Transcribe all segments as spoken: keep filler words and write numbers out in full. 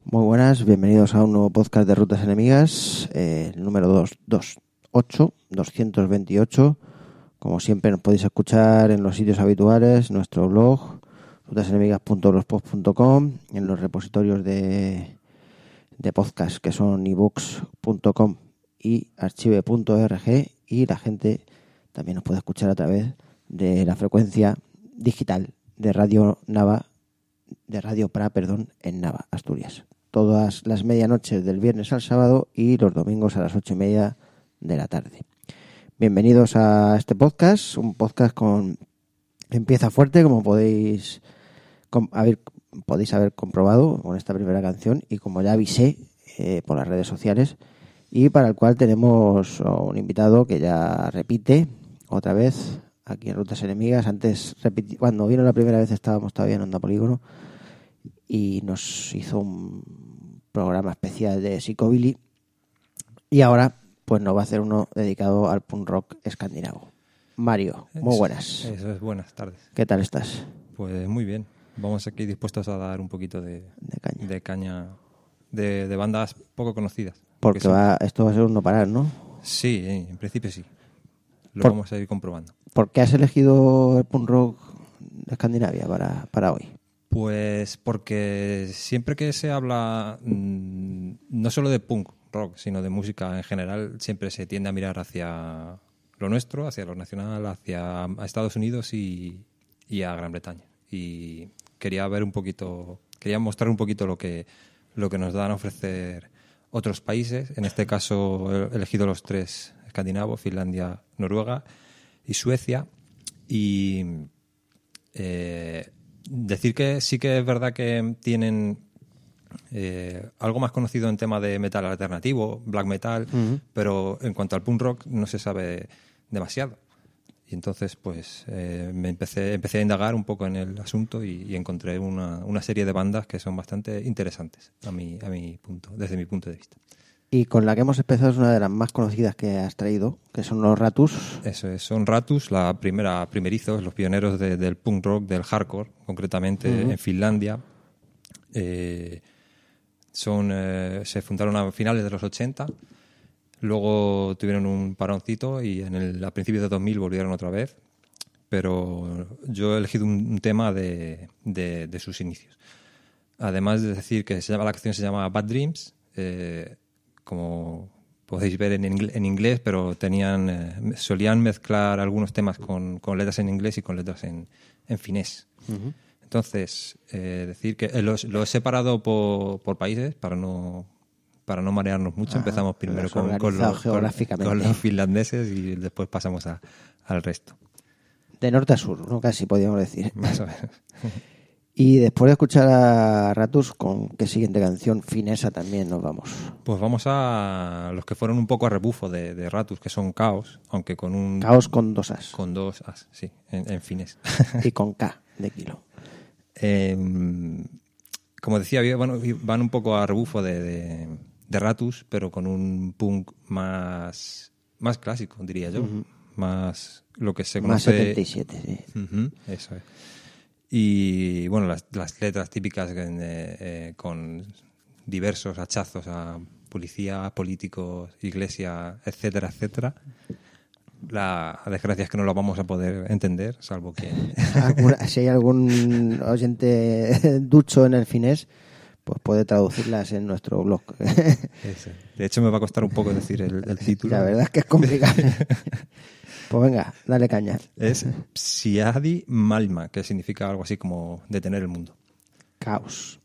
Muy buenas, bienvenidos a un nuevo podcast de Rutas Enemigas, eh, el número doscientos veintiocho, doscientos veintiocho. Como siempre nos podéis escuchar en los sitios habituales, nuestro blog, rutas enemigas punto blogspot punto com, en los repositorios de, de podcast que son ebooks punto com y archive punto org, y la gente también nos puede escuchar a través de la frecuencia digital de Radio Nava, de Radio Pra, perdón, en Nava, Asturias. Todas las medianoches del viernes al sábado y los domingos a las ocho y media de la tarde. Bienvenidos a este podcast, un podcast con empieza fuerte, como podéis com, haber, podéis haber comprobado con esta primera canción, y como ya avisé eh, por las redes sociales, y para el cual tenemos un invitado que ya repite otra vez aquí en Rutas Enemigas. Antes, repiti, cuando vino la primera vez estábamos todavía en Onda Polígono y nos hizo un programa especial de Psicobilly, y ahora pues nos va a hacer uno dedicado al punk rock escandinavo. Mario, muy eso, buenas. Eso es, buenas tardes. ¿Qué tal estás? Pues muy bien. Vamos aquí dispuestos a dar un poquito de, de caña, de, caña de, de bandas poco conocidas. Porque, porque va, esto va a ser un no parar, ¿no? Sí, en principio sí. Lo Por, vamos a ir comprobando. ¿Por qué has elegido el punk rock de Escandinavia para, para hoy? Pues porque siempre que se habla mmm, no solo de punk rock, sino de música en general, siempre se tiende a mirar hacia lo nuestro, hacia lo nacional, hacia a Estados Unidos y, y a Gran Bretaña. Y quería ver un poquito, quería mostrar un poquito lo que, lo que nos dan a ofrecer otros países. En este caso he elegido los tres escandinavos: Finlandia, Noruega y Suecia. Y eh, decir que sí que es verdad que tienen eh, algo más conocido en tema de metal alternativo, black metal, uh-huh. pero en cuanto al punk rock no se sabe demasiado. Y entonces pues eh, me empecé, empecé a indagar un poco en el asunto y, y encontré una, una serie de bandas que son bastante interesantes a mi, a mi punto, desde mi punto de vista. Y con la que hemos empezado es una de las más conocidas que has traído, que son los Ratus. Eso es, son Ratus, la primera, primerizos, los pioneros de, del punk rock, del hardcore, concretamente uh-huh. en Finlandia. Eh, son, eh, se fundaron a finales de los ochenta, luego tuvieron un paroncito y en el, a principios de dos mil volvieron otra vez, pero yo he elegido un, un tema de, de, de sus inicios. Además de decir que se llama, la canción se llama Bad Dreams, eh, como podéis ver en, ingl- en inglés, pero tenían eh, solían mezclar algunos temas con, con letras en inglés y con letras en, en finés. Uh-huh. Entonces, eh, decir que los, lo he separado por, por países para no para no marearnos mucho. Ah, empezamos primero con, con, los, con, con los finlandeses y después pasamos a, al resto. De norte a sur, ¿no? Casi podríamos decir. Más o menos. Y después de escuchar a Ratus, ¿con qué siguiente canción finesa también nos vamos? Pues vamos a los que fueron un poco a rebufo de, de Ratus, que son Caos, aunque con un... Caos con dos as. Con dos as, sí, en, en finés. Y con K de kilo. Eh, como decía, bueno, van un poco a rebufo de, de, de Ratus, pero con un punk más, más clásico, diría yo. Uh-huh. Más lo que se conoce... Más setenta y siete, sí. Uh-huh, eso es. Y bueno, las, las letras típicas eh, eh, con diversos hachazos a policía, políticos, iglesia, etcétera, etcétera. La desgracia es que no lo vamos a poder entender, salvo que... Si hay algún oyente ducho en el finés, pues puede traducirlas en nuestro blog. Eso. De hecho, me va a costar un poco decir el, el título. La verdad es que es complicado. Pues venga, dale caña. Es Psiadi Malma, que significa algo así como detener el mundo. Caos.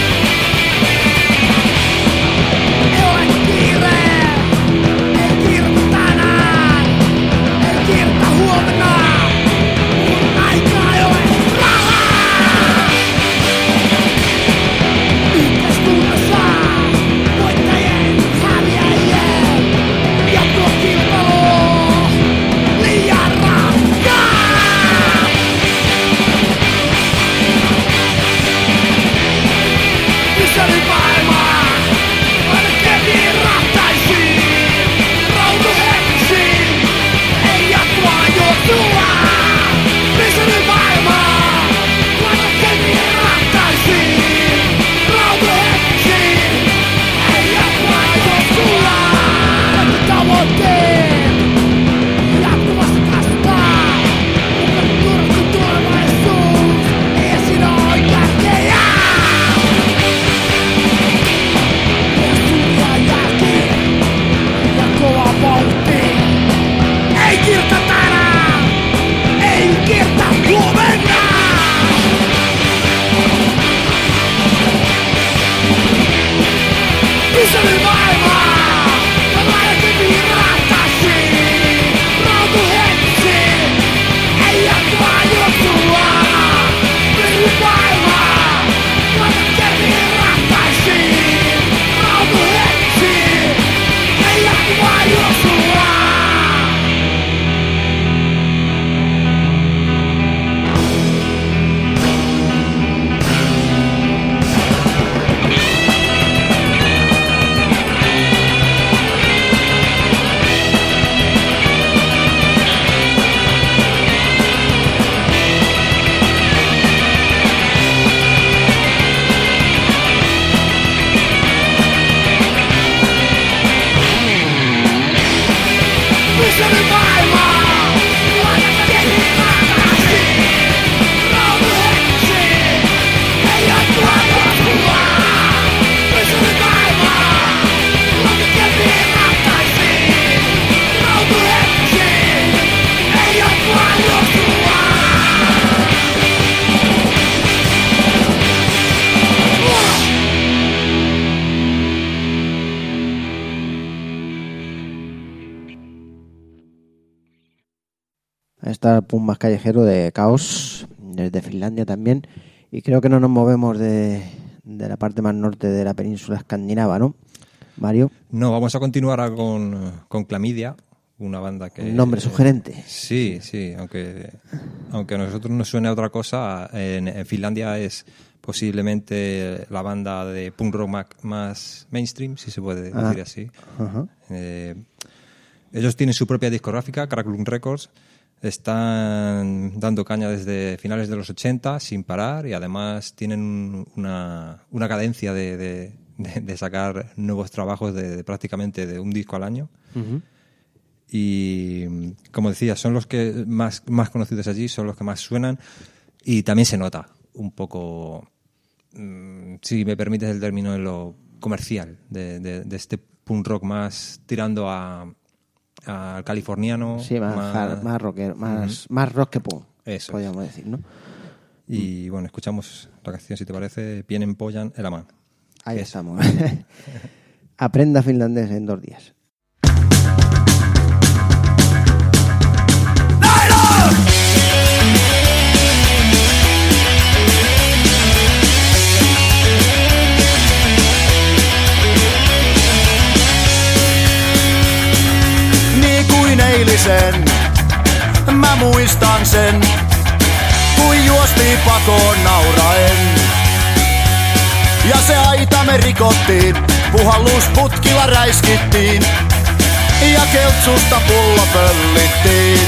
Kiire, Está el punk más callejero de Caos, desde Finlandia también, y creo que no nos movemos de, de la parte más norte de la península escandinava, ¿no, Mario? No, vamos a continuar con, con Clamidia, una banda que... Un nombre sugerente. Sí, sí, aunque, aunque a nosotros nos suene a otra cosa, en, en Finlandia es posiblemente la banda de punk rock más, más mainstream, si se puede ah, decir así. Uh-huh. Eh, ellos tienen su propia discográfica, Crackloom Records. Están dando caña desde finales de los ochenta sin parar y además tienen una, una cadencia de, de, de, de sacar nuevos trabajos de, de prácticamente de un disco al año. Uh-huh. Y como decía, son los que más, más conocidos allí, son los que más suenan y también se nota un poco, mmm, si me permites el término, en lo comercial de, de, de este punk rock más tirando a... al californiano, sí, más, más, hard, más, rocker, más, uh-huh. más rock que punk, eso podríamos es. decir, ¿no? Y bueno, escuchamos la canción, si te parece, Pienen Pojan Elämään. Ahí estamos. Aprenda finlandés en dos días. Eilisen, mä muistan sen, kui juostiin pakoon nauraen. Ja se aita me rikottiin, puhallusputkilla räiskittiin, ja keltsusta pullo pöllittiin.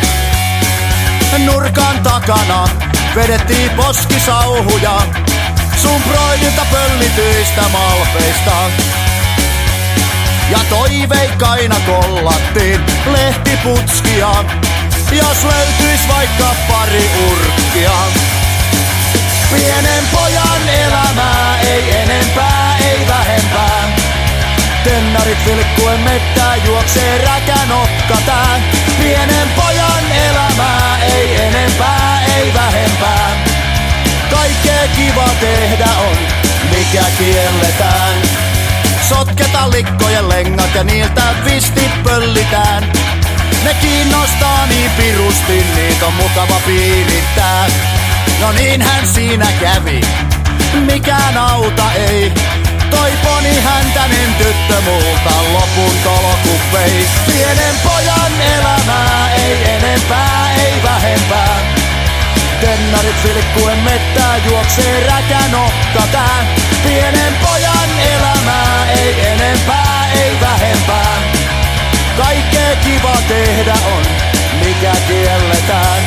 Nurkan takana vedettiin poskisauhuja, sun broidilta pöllityistä malpeista. Ja toiveikkaina kollattiin lehtiputskia, jos löytyis vaikka pari urkkia. Pienen pojan elämää, ei enempää, ei vähempää. Tennarit vilkkuen mettää, juoksee räkänokka tää. Pienen pojan elämää, ei enempää, ei vähempää. Kaikkea kiva tehdä on, mikä kielletään. Sotketa likkojen lengat ja niiltä vistit pöllitään. Ne kiinnostaa niin pirusti, niitä on mukava piirittää. No niinhän siinä kävi, mikään auta ei. Toi poni häntänen tyttö multa lopun tolku vei. Pienen pojan elämää, ei enempää, ei vähempää. Tennarit vilkkuen mettää, juoksee räkänokka tää. Pienen pojan elämää, ei enempää, ei vähempää. Kaikkea kiva tehdä on, mikä kielletään.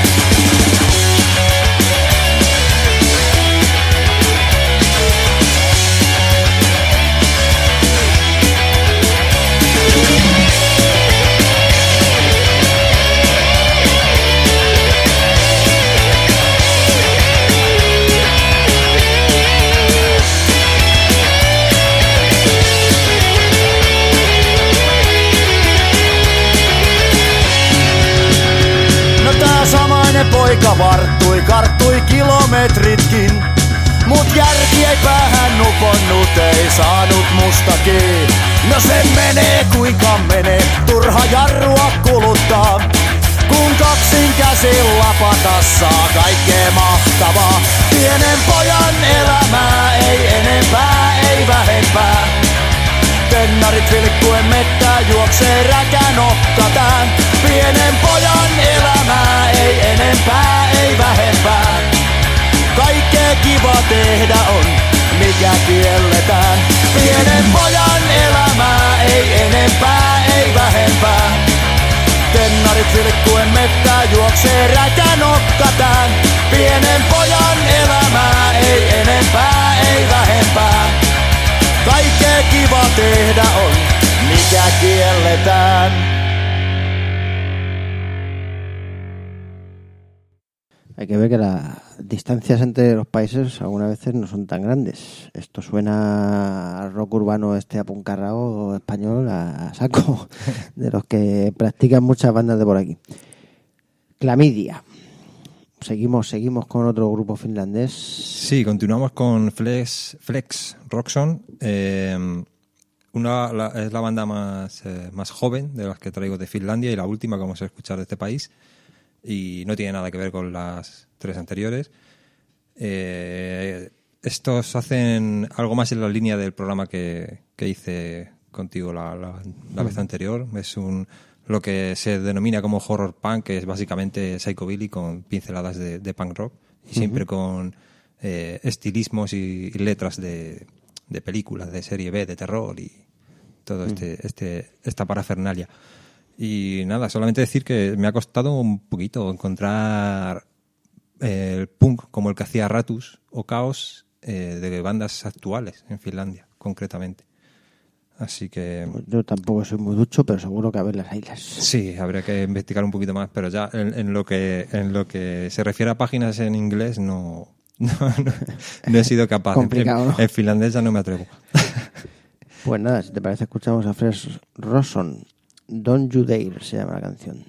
Poika varttui, karttui kilometritkin. Mut järki ei päähän uponnut, ei saanut mustakin. No se menee kuinka menee, turha jarrua kuluttaa. Kun kaksin käsin lapata saa kaikkea mahtavaa. Pienen pojan elämää, ei enempää, ei vähempää. Tennarit vilkkuen mettää juoksee räkänokkataan. Pienen pojan elämää ei enempää, ei vähempää. Kaikkea kiva tehdä on, mikä kielletään. Pienen pojan elämää ei enempää, ei vähempää. Tennarit vilkkuen mettää juoksee räkänokkataan. Pienen pojan elämää ei enempää, ei vähempää. Kaikkea kiva tehdä on, mikä kielletään. Hay que ver que las distancias entre los países algunas veces no son tan grandes. Esto suena al rock urbano este apuncarrao español a saco, de los que practican muchas bandas de por aquí. Clamidia. Seguimos, seguimos con otro grupo finlandés. Sí, continuamos con Flex, Flex Roxon. Eh, una, la, es la banda más, eh, más joven de las que traigo de Finlandia y la última que vamos a escuchar de este país. Y no tiene nada que ver con las tres anteriores. Eh, estos hacen algo más en la línea del programa que, que hice contigo la, la, la vez anterior. Es un lo que se denomina como horror punk, que es básicamente psychobilly con pinceladas de, de punk rock, y siempre uh-huh. con eh, estilismos y, y letras de, de películas, de serie B, de terror y todo uh-huh. este, este esta parafernalia. Y nada, solamente decir que me ha costado un poquito encontrar eh, el punk como el que hacía Ratus o Chaos eh, de bandas actuales en Finlandia, concretamente. Así que... Yo tampoco soy muy ducho, pero seguro que a ver las islas. Sí, habría que investigar un poquito más, pero ya en, en lo que en lo que se refiere a páginas en inglés no, no, no, no he sido capaz. Complicado, en, ¿no? En finlandés ya no me atrevo. Pues nada, si te parece, escuchamos a Flex Roxon. Don't You Dare se llama la canción.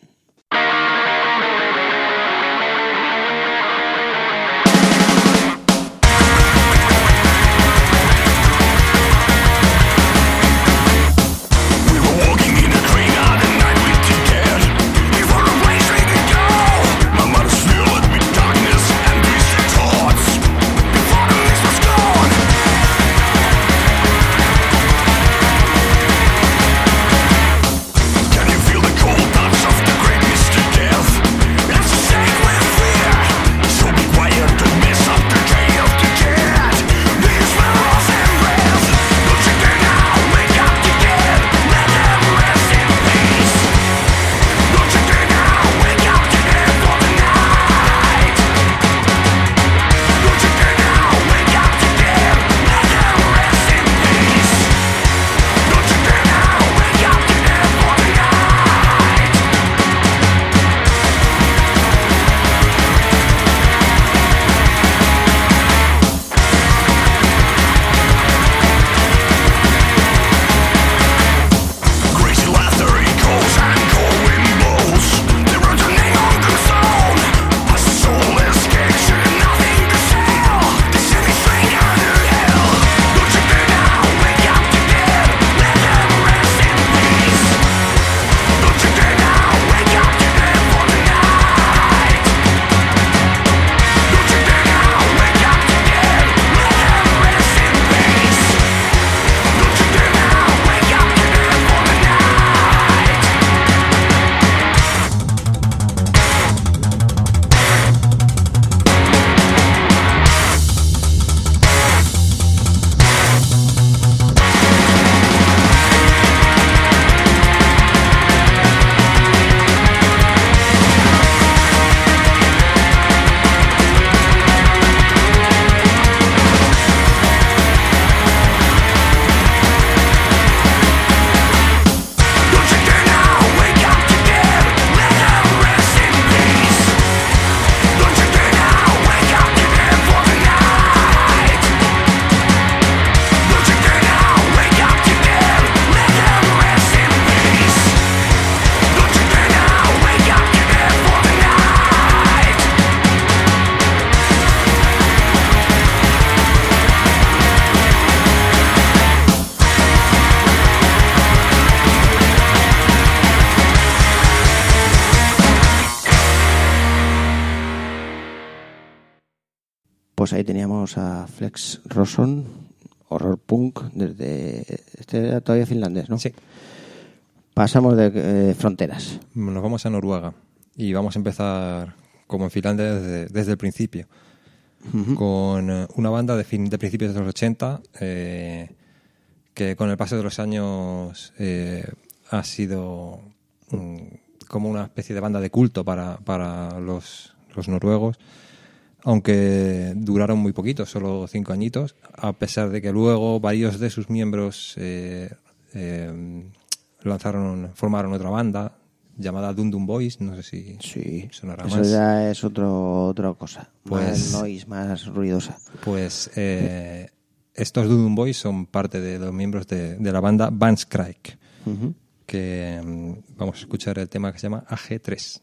Pues ahí teníamos a Flex Roxon, horror punk desde... Este era todavía finlandés, ¿no? Sí. Pasamos de eh, fronteras. Nos vamos a Noruega y vamos a empezar, como en Finlandia, desde, desde el principio. Uh-huh. Con una banda de, fin, de principios de los ochenta eh, que con el paso de los años eh, ha sido um, como una especie de banda de culto para, para los, los noruegos, aunque duraron muy poquito, solo cinco añitos, a pesar de que luego varios de sus miembros eh, eh, lanzaron, formaron otra banda llamada Dundum Boys, no sé si sí, sonará eso más. Eso ya es otro, otra cosa, pues, más noise, más ruidosa. Pues eh, estos Dundum Boys son parte de los miembros de, de la banda Banskræk, uh-huh. que um, vamos a escuchar el tema que se llama A G tres.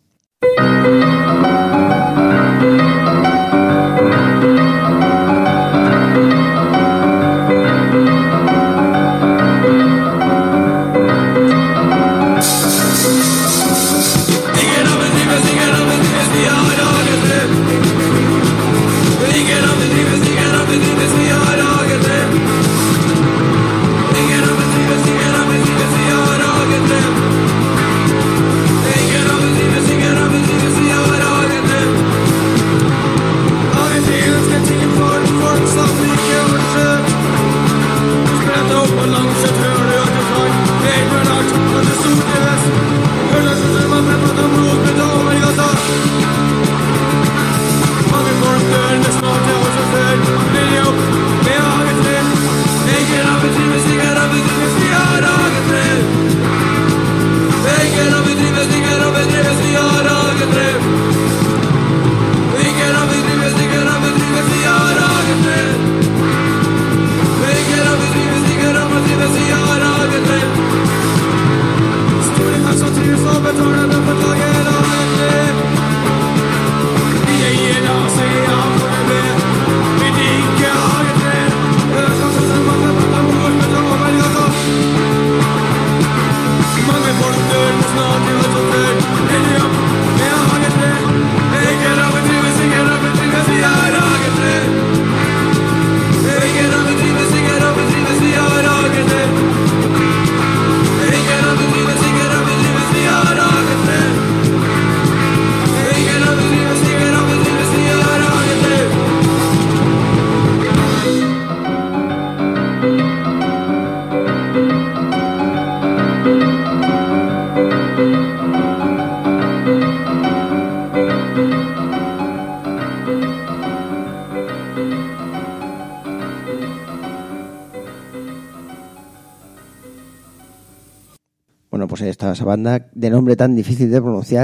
Bueno, pues ahí está esa banda de nombre tan difícil de pronunciar.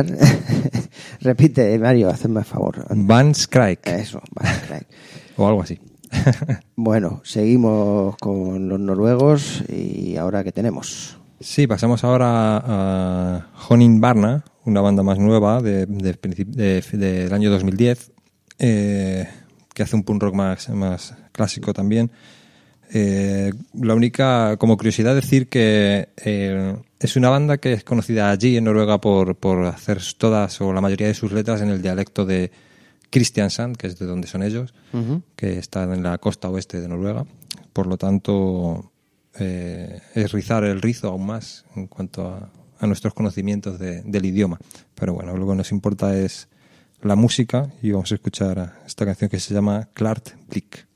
Repite, Mario, hazme el favor. Banskræk. Eso, Banskræk. O algo así. Bueno, seguimos con los noruegos y ahora ¿qué tenemos? Sí, pasamos ahora a Honning Barna, una banda más nueva de, de, de, de, del año dos mil diez, eh, que hace un punk rock más, más clásico también. Eh, la única, como curiosidad, decir que eh, es una banda que es conocida allí en Noruega por, por hacer todas o la mayoría de sus letras en el dialecto de Kristiansand, que es de donde son ellos, uh-huh. que está en la costa oeste de Noruega. Por lo tanto, eh, es rizar el rizo aún más en cuanto a, a nuestros conocimientos de, del idioma. Pero bueno, lo que nos importa es la música y vamos a escuchar esta canción que se llama Klart Blik.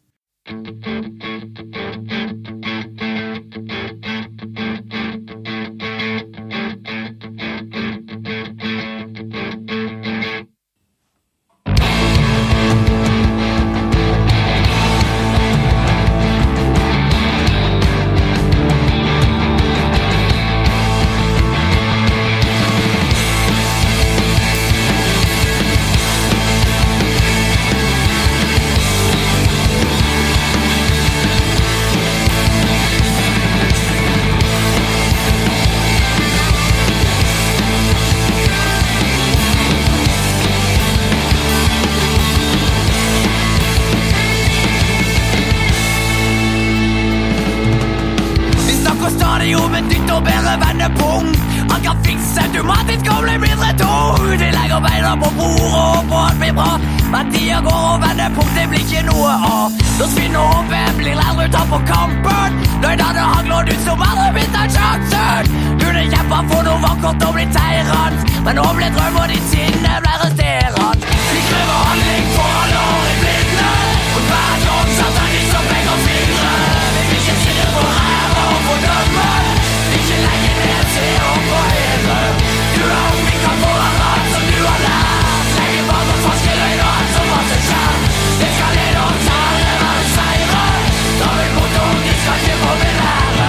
Automatisk kommer det mindre to. De legger beina på bordet og på alt blir bra. Men tida går og vendepunktet blir ikke noe av. Da svinner håpet, blir lærere ut på kampen. Nøydene har glådd ut som aldri blitt en sjansen. Du det kjemper for noe vakkert og blir teirant. Men nå ble drømmer ditt sinne ble resterant. Vi krever handling for alle år i blinde. Og hver gang satt han i som penger fingre. Vi vil ikke sitte på ræva og fordømme. Vi ikke legge ned, se opp på hedre. Du er ung, vi kan få en rad som du har lært. Legge bak oss falske løgn og alt som var seg kjær. Det skal lede oss alle være seire. Da vil mot ung, de skal ikke få belære.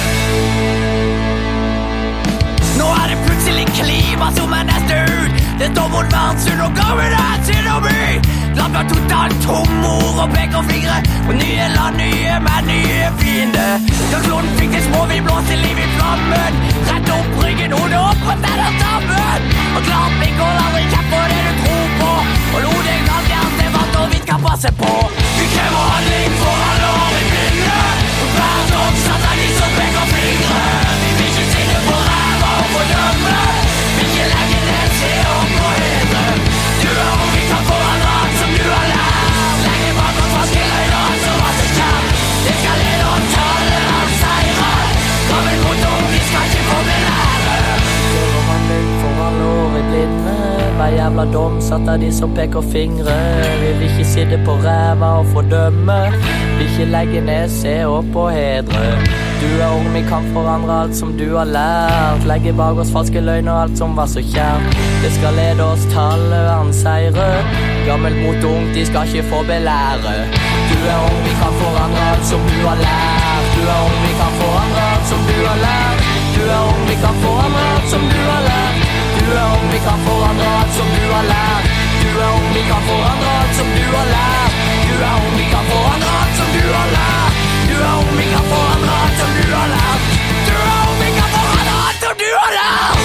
Nå er det plutselig klima som er neste ut. Det står mot verdensunn og går med det til å bli. Land var totalt tom ord og peker fingre. Og nye land, nye menn, nye fiender. Da kloden fikk det små, vi blåste liv i flammen. Rett opp ryggen, hodet opp og tenner sammen. Og klart blikk og aldri kjempe på det du tror på. Og lo deg kaldt hjerte, vant og vidt kan passe på. Vi krever handling for alle år i blinde. Og hver dag satt er de som peker fingre. Vi vil ikke sitte på ræva og fordømme. Vi ikke legge ned, se opp på hedre. Du er ung, vi kan få en rad som du har lært. Legge bak oss falske løgn og alt som var så kjært. Det skal lede oss alle av seire. Gammel mot ung, vi skal ikke få belære. Krever handling for alle år i blinde. Hver jævla dom satt av de som peker fingre. Vi vil ikke sitte på ræva og fordømme. Vi ikke legge ned, se opp og hedre. Du er ung, vi kan forandre alt som du har lært. Legge bak oss falske løgn og alt som var så kjært. Det skal lede oss til alle verdens seire. Gammelt mot ung, de skal ikke få belære. Du er ung, vi kan forandre alt som du har lært. Du er ung, vi kan forandre alt som du har lært. Du er ung, vi kan forandre alt som du har lært. Du er ung, vi kan forandre alt som du har lært. Du er ung, vi kan forandre alt som du har lært. Du er ung, vi kan forandre alt som du har lært. Du er ung, vi kan forandre alt som du har lært. Du er ung, vi kan forandre alt som du har lært.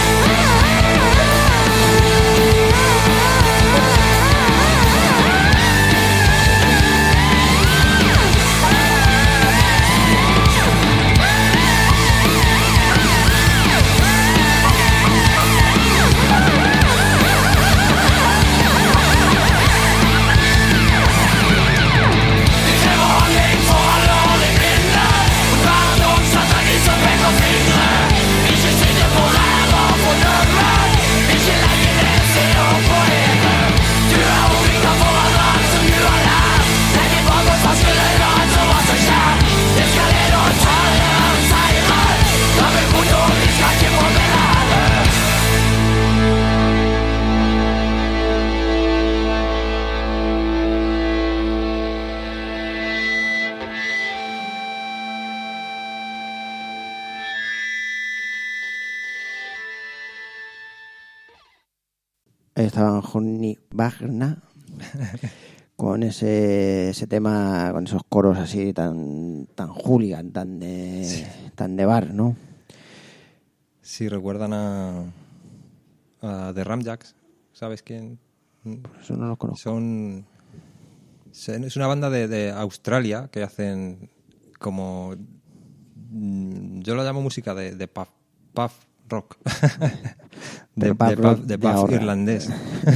Estaban Johnny Wagner con ese, ese tema, con esos coros así tan tan hooligan, tan de, sí. tan de bar, ¿no? Sí, recuerdan a, a The Ramjacks, ¿sabes quién? Por eso no los conozco. Son, es una banda de, de Australia que hacen como, yo lo llamo música de, de pub, pub rock. De, de, de, pub, de pub de irlandés.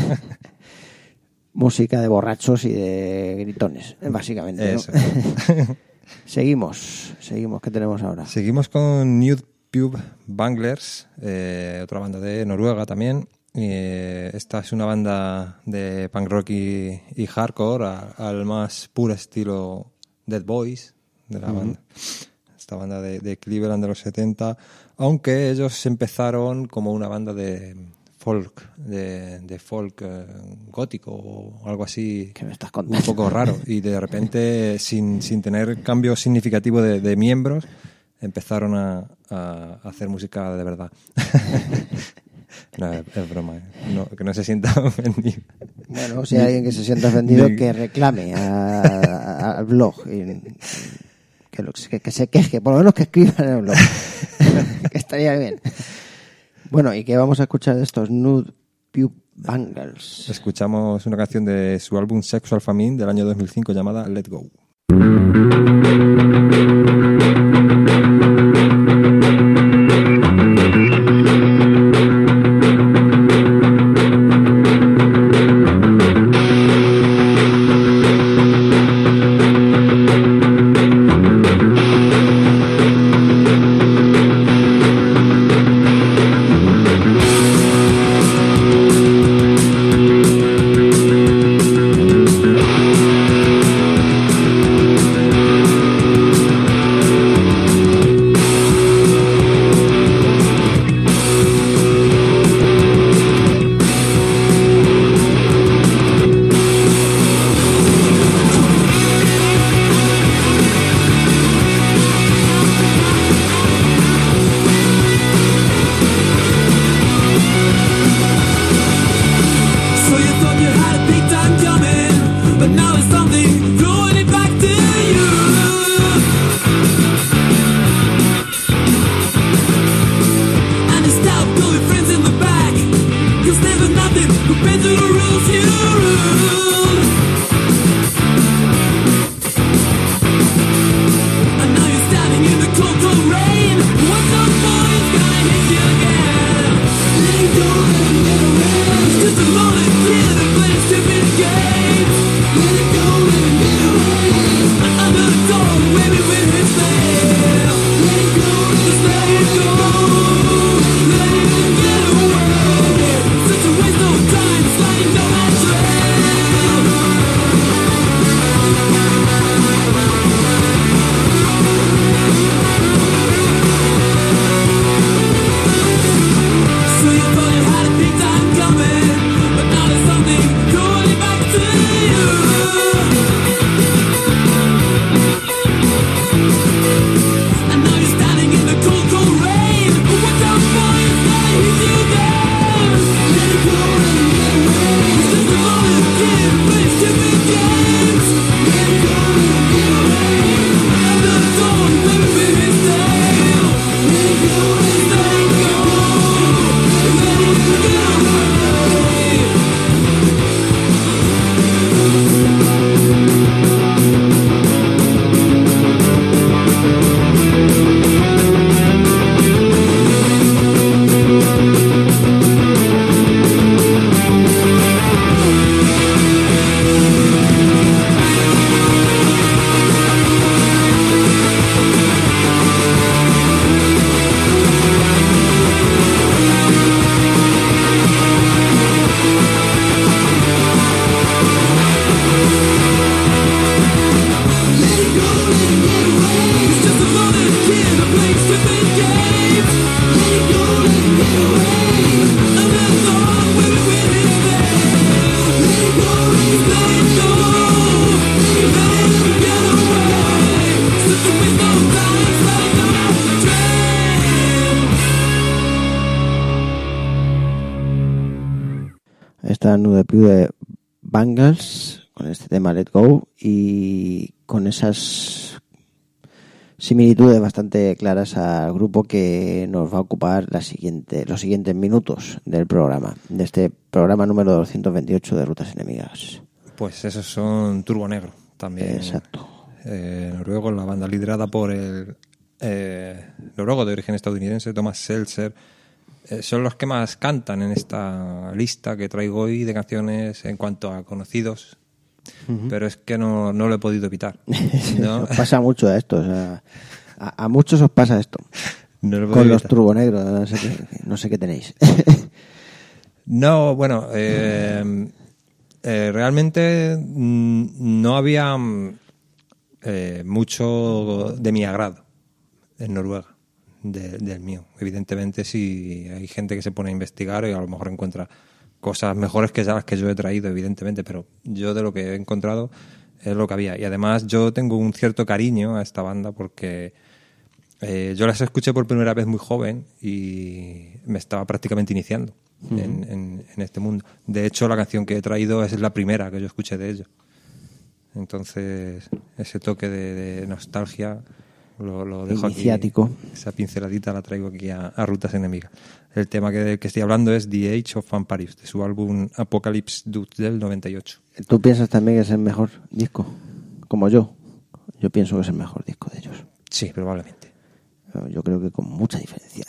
Música de borrachos y de gritones, básicamente, ¿no? Seguimos, seguimos. ¿Qué tenemos ahora? Seguimos con New Pube Banglers, eh, otra banda de Noruega también. Eh, esta es una banda de punk rock y, y hardcore a, al más puro estilo Dead Boys de la uh-huh. banda. Esta banda de, de Cleveland de los setenta, aunque ellos empezaron como una banda de folk, de, de folk eh, gótico o algo así. ¿Qué me estás contando? Un poco raro, y de repente sin, sin tener cambio significativo de, de miembros empezaron a, a hacer música de verdad. No, es, es broma, ¿eh? No, que no se sienta ofendido. Bueno, si hay alguien que se sienta ofendido, que reclame a, a, al blog y, que, lo, que, que se queje, por lo menos que escriba en el blog. Que estaría bien. Bueno, ¿y qué vamos a escuchar de estos Nude Pube Banglers? Escuchamos una canción de su álbum Sexual Famine del año dos mil cinco llamada Let Go. Esta New Debut de Bangles con este tema Let Go y con esas similitudes bastante claras al grupo que nos va a ocupar la siguiente, los siguientes minutos del programa, de este programa número doscientos veintiocho de Rutas Enemigas. Pues esos son Turbo Negro también. Exacto. Eh, noruego, la banda liderada por el eh, noruego de origen estadounidense Thomas Seltzer. Eh, son los que más cantan en esta lista que traigo hoy de canciones en cuanto a conocidos. Uh-huh. Pero es que no, no lo he podido evitar, ¿no? Os pasa mucho a esto, o sea, a, a muchos os pasa esto. No lo con evitar. Los Turbo Negros, no sé qué, no sé qué tenéis. No, bueno, eh, eh, realmente mm, no había eh, mucho de mi agrado en Noruega, de, del mío. Evidentemente, si hay gente que se pone a investigar y a lo mejor encuentra cosas mejores que ya las que yo he traído, evidentemente, pero yo de lo que he encontrado es lo que había. Y además yo tengo un cierto cariño a esta banda porque eh, yo las escuché por primera vez muy joven y me estaba prácticamente iniciando uh-huh. en, en, en este mundo. De hecho, la canción que he traído es la primera que yo escuché de ellos. Entonces, ese toque de, de nostalgia lo, lo dejo iniciático. Aquí. Esa pinceladita la traigo aquí a, a Rutas Enemigas. El tema que, del que estoy hablando es The Age of Vampires, de su álbum Apocalypse Dude del noventa y ocho. ¿Tú piensas también que es el mejor disco? Como yo. Yo pienso que es el mejor disco de ellos. Sí, probablemente. Yo creo que con mucha diferencia.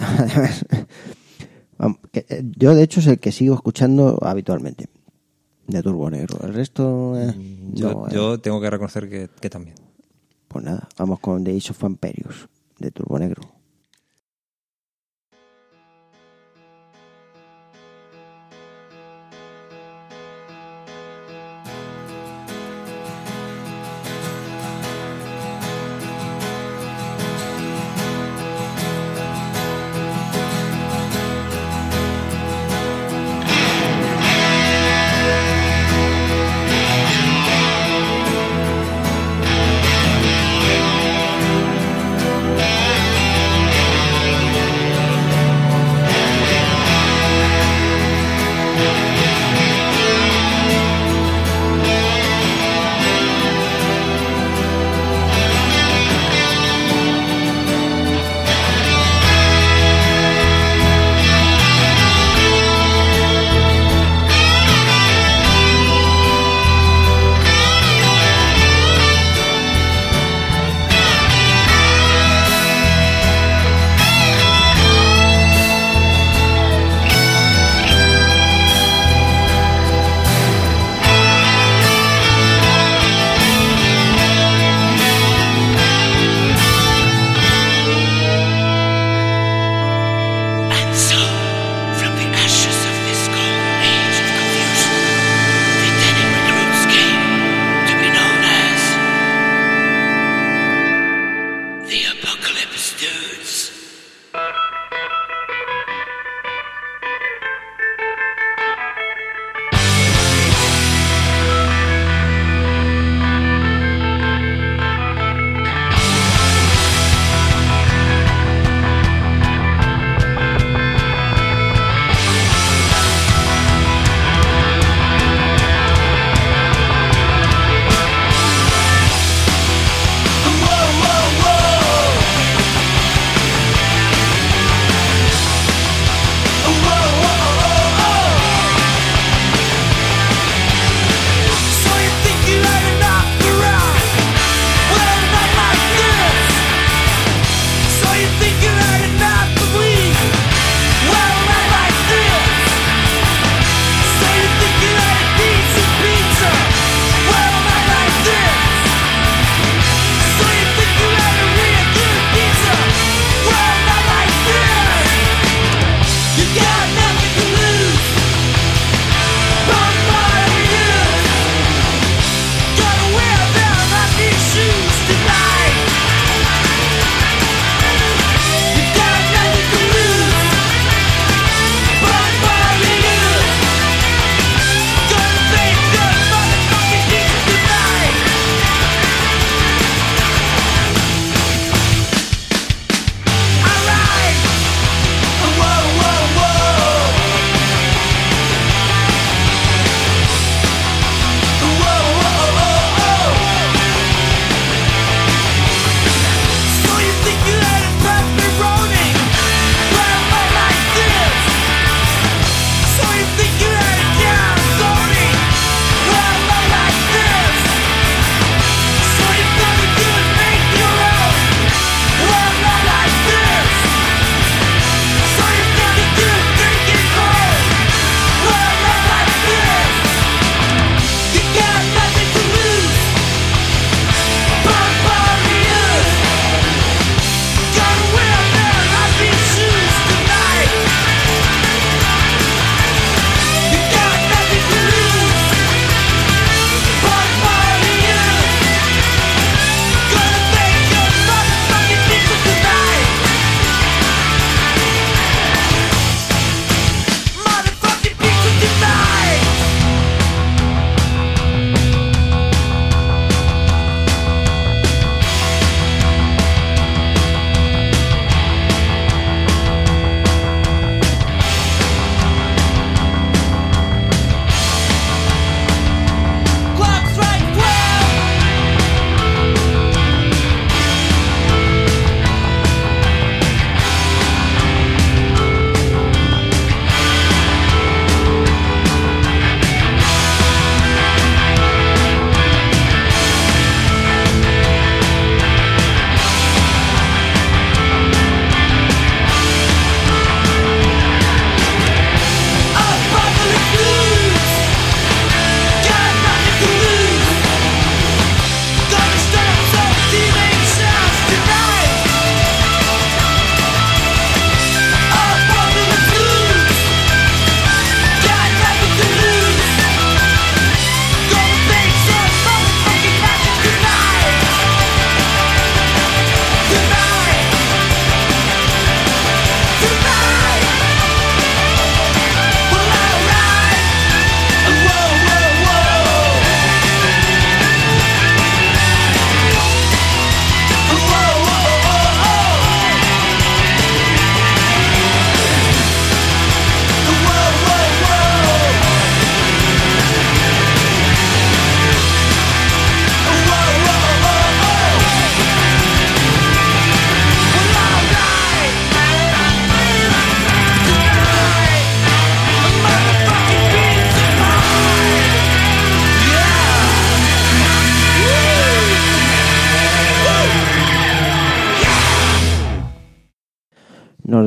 Yo, de hecho, es el que sigo escuchando habitualmente, de Turbo Negro. El resto... Eh, yo, no, yo eh. tengo que reconocer que, que también. Pues nada, vamos con The Age of Vampires, de Turbo Negro. Thank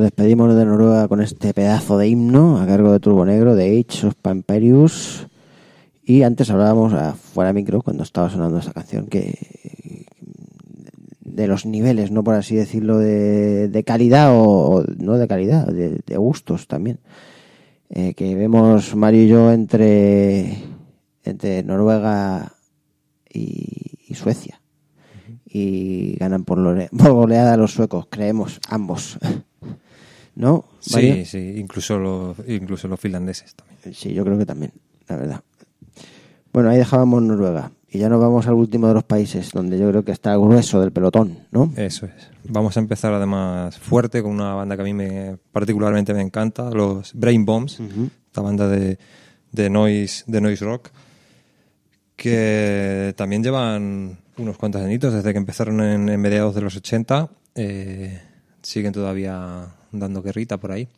nos despedimos de Noruega con este pedazo de himno a cargo de Turbo Negro, de Age of Empires. Y antes hablábamos a fuera micro, cuando estaba sonando esta canción, que de los niveles, no por así decirlo, de, de calidad o, o no de calidad, de, de gustos también. Eh, que vemos Mario y yo entre, entre Noruega y, y Suecia. Y ganan por, lore- por goleada los suecos, creemos, ambos. ¿No, Mario? Sí, sí, incluso los, incluso los finlandeses también. Sí, yo creo que también, la verdad. Bueno, ahí dejábamos Noruega. Y ya nos vamos al último de los países, donde yo creo que está el grueso del pelotón, ¿no? Eso es. Vamos a empezar además fuerte con una banda que a mí me particularmente me encanta, los Brain Bombs, Uh-huh. esta banda de, de, noise, de noise rock, que también llevan unos cuantos añitos desde que empezaron en, en mediados de los ochenta. Eh, siguen todavía dando guerrita por ahí.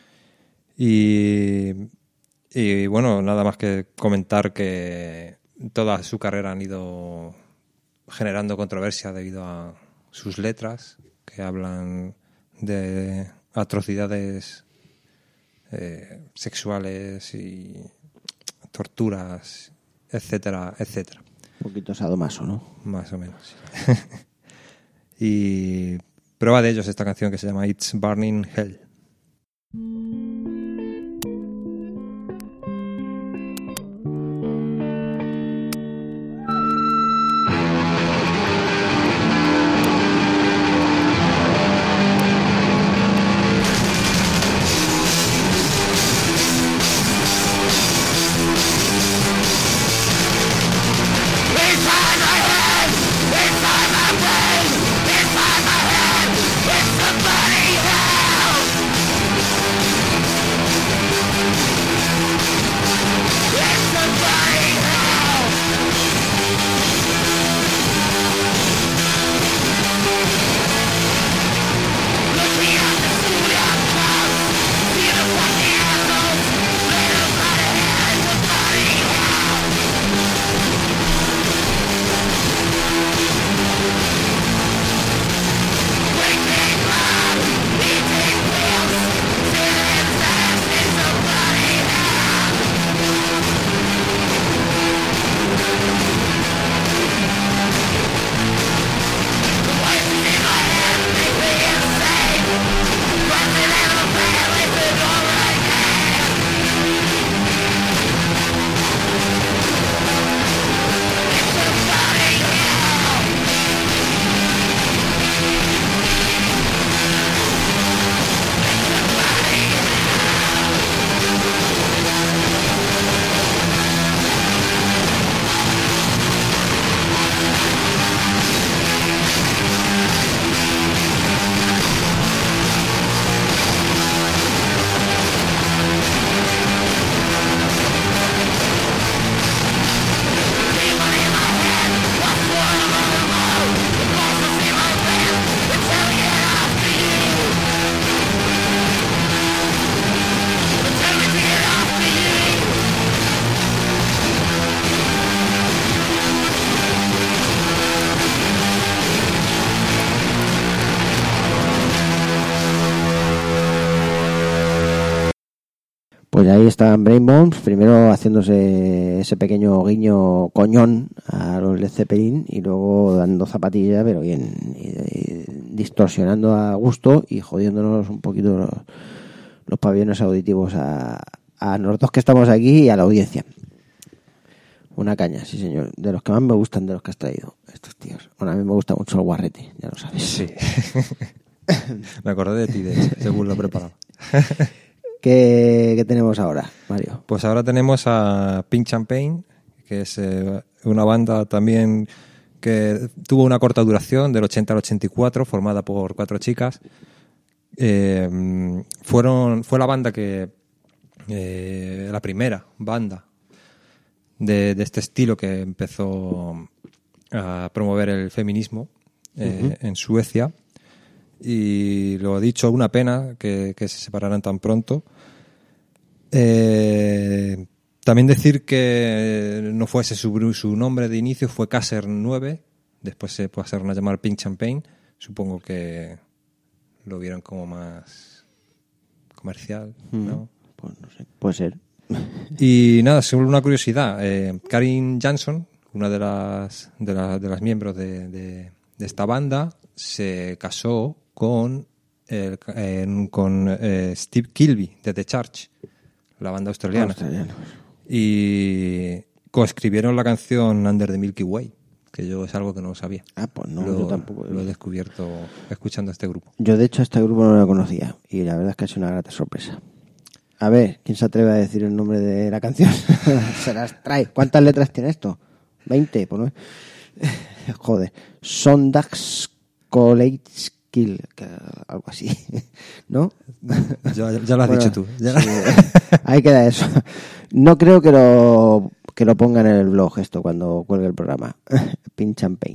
Y, y bueno, nada más que comentar que toda su carrera han ido generando controversia debido a sus letras, que hablan de atrocidades eh, sexuales y torturas, etcétera, etcétera. Un poquito sadomaso, ¿no? Más o menos. Sí. Y prueba de ellos esta canción que se llama It's Burning Hell. Pues ahí estaban Brain Bombs, primero haciéndose ese pequeño guiño coñón a los Led Zeppelin y luego dando zapatilla, pero bien, y, y distorsionando a gusto y jodiéndonos un poquito los, los pabellones auditivos a, a nosotros que estamos aquí y a la audiencia. Una caña, sí señor, de los que más me gustan de los que has traído, estos tíos. Bueno, a mí me gusta mucho el Guarrete, ya lo sabes. Sí. Me acordé de ti, de hecho, según lo preparaba. ¿Qué, ¿Qué tenemos ahora, Mario? Pues ahora tenemos a Pink Champagne, que es eh, una banda también que tuvo una corta duración, del ochenta al ochenta y cuatro, formada por cuatro chicas. Eh, fueron Fue la banda que... Eh, la primera banda de, de este estilo que empezó a promover el feminismo eh, uh-huh. en Suecia. Y lo dicho, una pena que, que se separaran tan pronto. Eh, también decir que no fue ese su, su nombre de inicio, fue Kaser nueve, después se pasaron a llamar Pink Champagne. Supongo que lo vieron como más comercial, Mm, ¿no? Pues no sé, puede ser. Y nada, solo una curiosidad. Eh, Karin Jansson, una de las de, la- de las miembros de, de- de esta banda, se casó con, el- en- con eh, Steve Kilbey de The Church, la banda australiana. Australianos. Y coescribieron la canción Under the Milky Way, que yo es algo que no sabía. Ah, pues no, lo, yo tampoco. Lo he descubierto escuchando a este grupo. Yo, de hecho, a este grupo no lo conocía y la verdad es que ha sido una grata sorpresa. A ver, ¿quién se atreve a decir el nombre de la canción? Se las trae. ¿Cuántas letras tiene esto? ¿veinte? Pues no. Joder. Sondags College Skill, algo así, ¿no? Ya, ya lo has Bueno, dicho tú. Ya. sí, ahí queda eso. No creo que lo, que lo pongan en el blog esto cuando cuelgue el programa. Pin Champagne.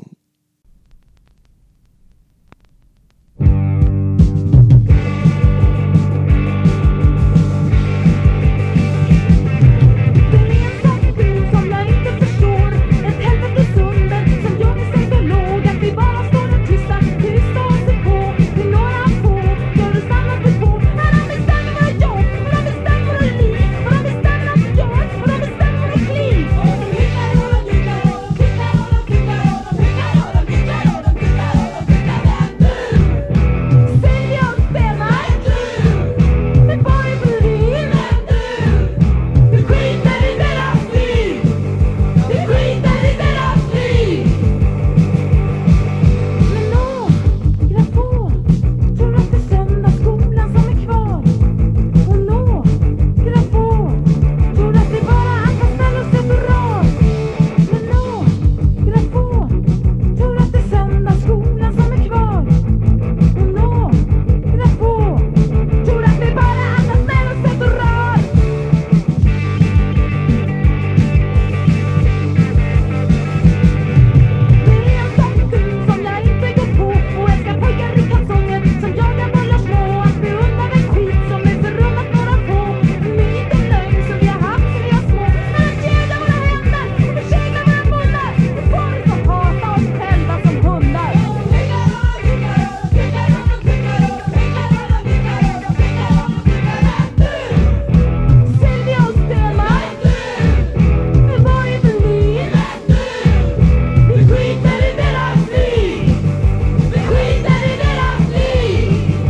Som jag inte förstår. Ett helvetes under som gör mig så förlåg att vi bara står och tysta, tysta och ser på. Till några få, gör det stannar för två. Men de bestämmer våra jobb, och de bestämmer våra liv. Och de bestämmer att vi gör, och de bestämmer våra kliv. Och de hittar och de hittar och de hittar och de hittar och de hittar och de hittar och de hittar och de hittar vem du? Säljer och spelar du. Men bara i Berlin vem du? Vi skiter i deras liv. Vi skiter i deras liv. Men några få tror att det är söndagsskolan som är kvar. Och några få tror att det bara är att man ställer sig på rad. Men några få tror att det är söndagsskolan som är kvar. Och några få tror att det bara är att man ställer sig på rad. Det är en sån kul som jag inte går på. Och älskar pojkar i kalsonger som jagar bollar små. Att beundra den skit som är förunnat några få. En myt och lögn som vi har haft sen vi var små. Men att kedja våra händer och besegla våra munnar. Det får vi som hata oss själva som hundar. Säljer och spelar men var i Berlin. Vi skiter i deras liv. Vi skiter i deras liv.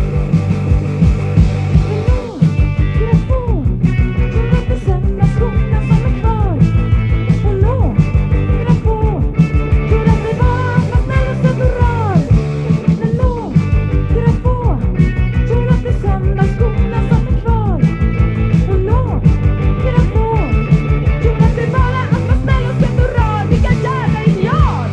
Men några få tror att det är söndagsskolan som är kvar. Och några få tror att det bara är att man ställer sig på rad. Men några få tror att det är söndagsskolan som är kvar. Och några få tror att det bara är att man ställer sig på rad. Vilka jävla idiot!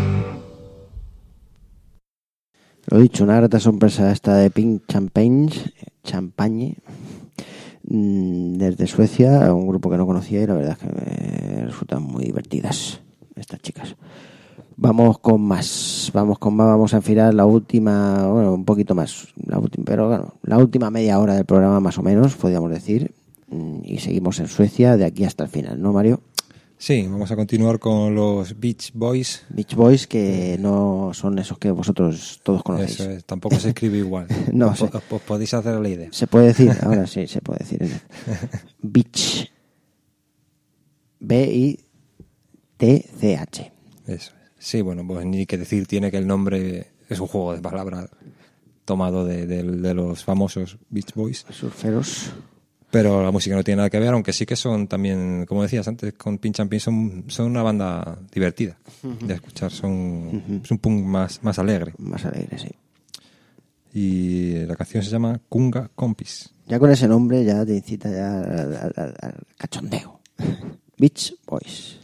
Lo dicho, una grata sorpresa esta de Pink Champagne, Champagne, mm, desde Suecia, un grupo que no conocía y la verdad es que me resultan muy divertidas estas chicas. Vamos con más, vamos con más, vamos a enfilar la última, bueno, un poquito más, la última, pero bueno, la última media hora del programa más o menos, podríamos decir, mm, y seguimos en Suecia de aquí hasta el final, ¿no, Mario? Sí, vamos a continuar con los Beach Boys. Beach Boys, que no son esos que vosotros todos conocéis. Eso es, tampoco se escribe igual. No, os, sí. os- os podéis hacer la idea. Se puede decir, ahora sí, se puede decir. Beach. B I T C H. Eso es. Sí, bueno, pues ni que decir tiene que el nombre es un juego de palabras tomado de, de- de los famosos Beach Boys. Surferos. Pero la música no tiene nada que ver, aunque sí que son también, como decías antes, con Pin Champagne son, son una banda divertida de escuchar. Son, es un punk más, más alegre. Más alegre, sí. Y la canción se llama Kunga Compis. Ya con ese nombre ya te incita ya al, al- al- al cachondeo. Beach Boys.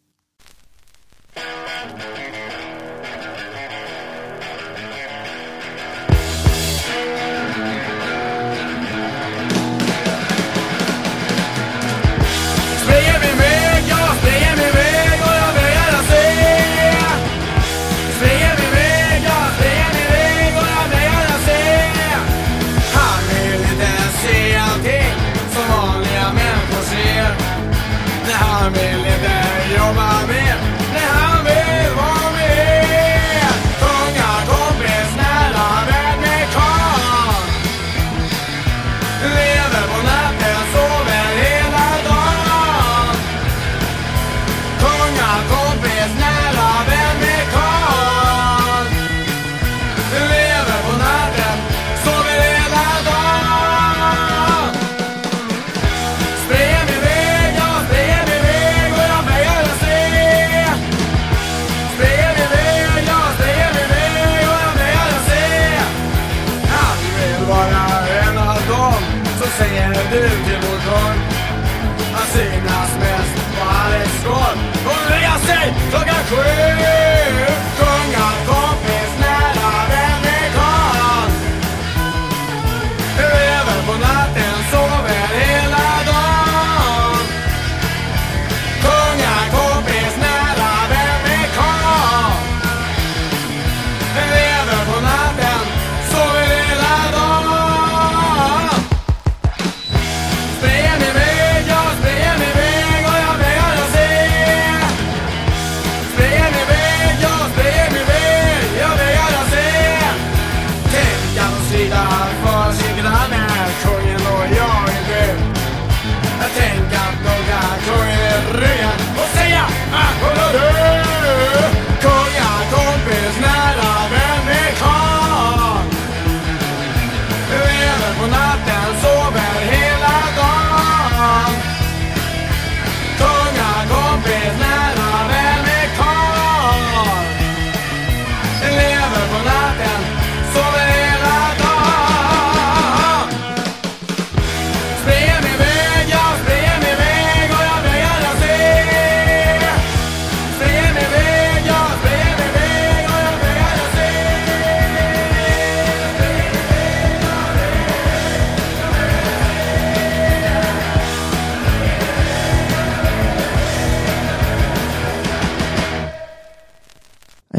Springer min väg, jag springer min väg och jag vägrar att se. Springer min väg, jag springer min väg och jag vägrar att se. Han vill inte se allting som vanliga människor ser. Nej, han vill inte jobba mer. Nej, han vill vara med.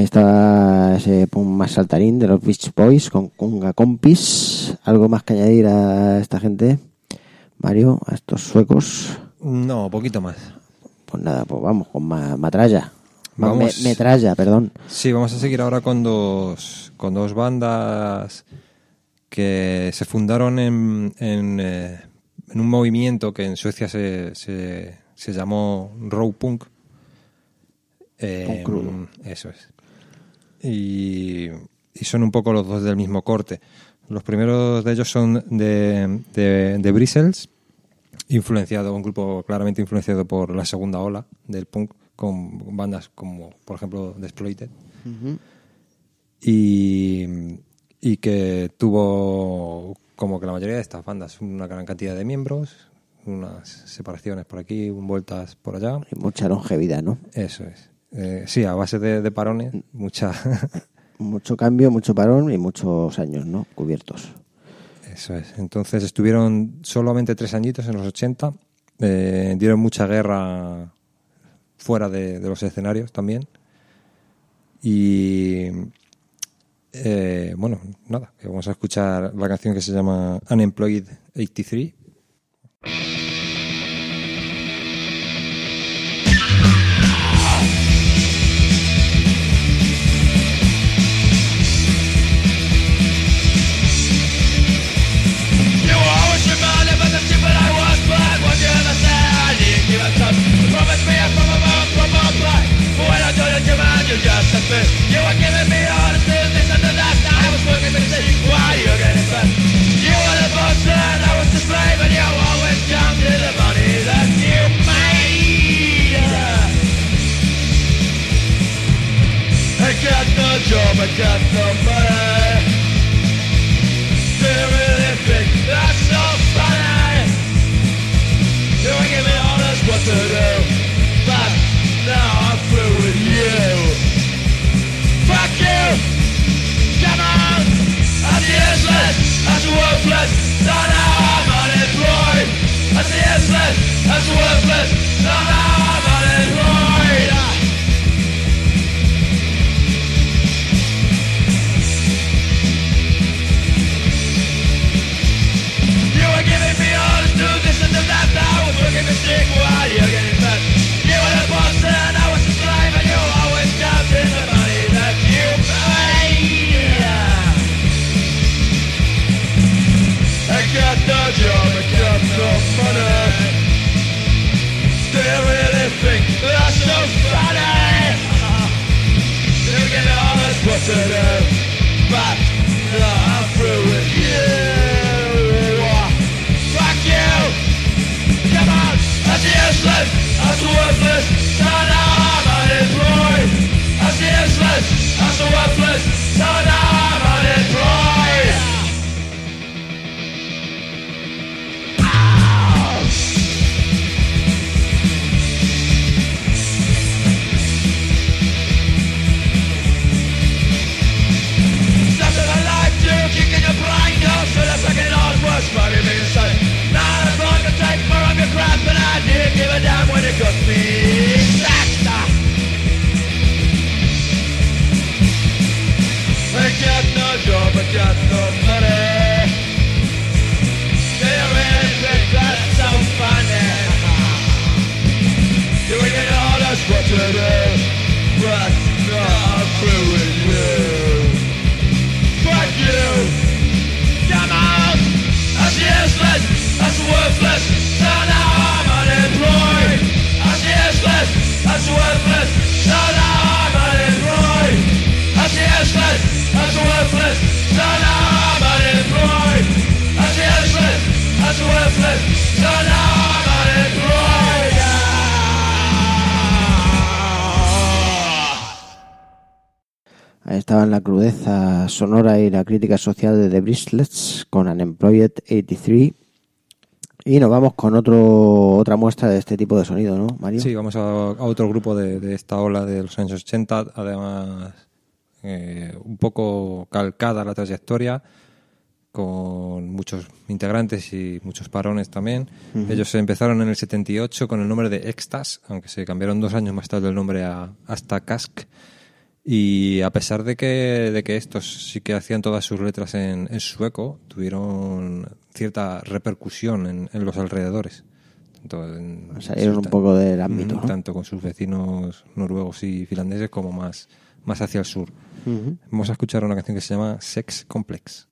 Ahí estaba ese punk más saltarín de los Beach Boys con Kunga Compis. ¿Algo más que añadir a esta gente, Mario, a estos suecos? No, poquito más. Pues nada, pues vamos con ma- Matralla. Ma- Vamos. me- metralla, perdón. Sí, vamos a seguir ahora con dos, con dos bandas que se fundaron en, en, eh, en un movimiento que en Suecia se, se, se llamó Raw Punk. Eh, Punk crudo. Eso es. Y, y son un poco los dos del mismo corte. Los primeros de ellos son de, de, de Brussels, influenciado, un grupo claramente influenciado por la segunda ola del punk, con bandas como, por ejemplo, The Exploited. Uh-huh. Y, y que tuvo, como que la mayoría de estas bandas, una gran cantidad de miembros, unas separaciones por aquí, vueltas por allá. Y mucha longevidad, ¿no? Eso es. Eh, sí, a base de, de parones, mucha... Mucho cambio, mucho parón y muchos años, ¿no? Cubiertos. Eso es. Entonces estuvieron solamente tres añitos en los ochenta, eh, dieron mucha guerra fuera de, de los escenarios también. Y eh, bueno, nada, que vamos a escuchar la canción que se llama Unemployed ochenta y tres. You were always reminded by the people I was black. What you ever said, I didn't give a fuck. You promised me a from above, from above black. But when I told you, man, you just a fit. You were giving me all the things, this and that. I was looking to see why you getting fat. You were the boss and I was the slave, and you always come to the money that you made. I got no job, I got no money. Do you really think that's so funny? You were giving me orders what to do, but now I'm through with you. Fuck you! Come on! I'm useless, I'm worthless, so now I'm unemployed. I'm useless, I'm worthless, so now I'm unemployed. You were giving me orders, do this and do that. I was looking to stick while you're getting fat. You were the boss and I was the slave, and you always counted the money that you paid. I got no job, I got no money. Do you really think that's so funny? You give me orders what to do, but now I'm through with you. Fuck you! Come on! That's useless! That's worthless! So now I'm unemployed! That's useless! That's worthless! So now I'm unemployed! Ow! Something I like to kick in your brain, go to the second old worst funny thing to say. Not as long to take more of your crap, but I didn't give a damn when it got me sacked. I got no job, I got no money. Do you really think that's so funny? You ain't gonna hold us what to do, but no, I'm through with you. Fuck you! Come on! That's useless! That's worthless! So now I'm unemployed! That's useless! That's worthless! So now I'm unemployed! That's useless! That's worthless! So now I'm unemployed! That's useless! That's worthless! So now I'm unemployed! Ah! Ahí estaban la crudeza sonora y la crítica social de The Bristlets con Unemployed ochenta y tres. Y nos vamos con otro otra muestra de este tipo de sonido, ¿no, Mario? Sí, vamos a, a otro grupo de, de esta ola de los años ochenta, además eh, un poco calcada la trayectoria, con muchos integrantes y muchos parones también. Uh-huh. Ellos empezaron en el setenta y ocho con el nombre de Extas, aunque se cambiaron dos años más tarde el nombre a hasta Cask. Y a pesar de que, de que estos sí que hacían todas sus letras en, en sueco, tuvieron cierta repercusión en, en los alrededores. Tanto en, Salieron un ta- poco del ámbito, Ujú, ¿no? tanto con sus vecinos noruegos y finlandeses como más, más hacia el sur. Ujú. Vamos a escuchar una canción que se llama Sex Complex.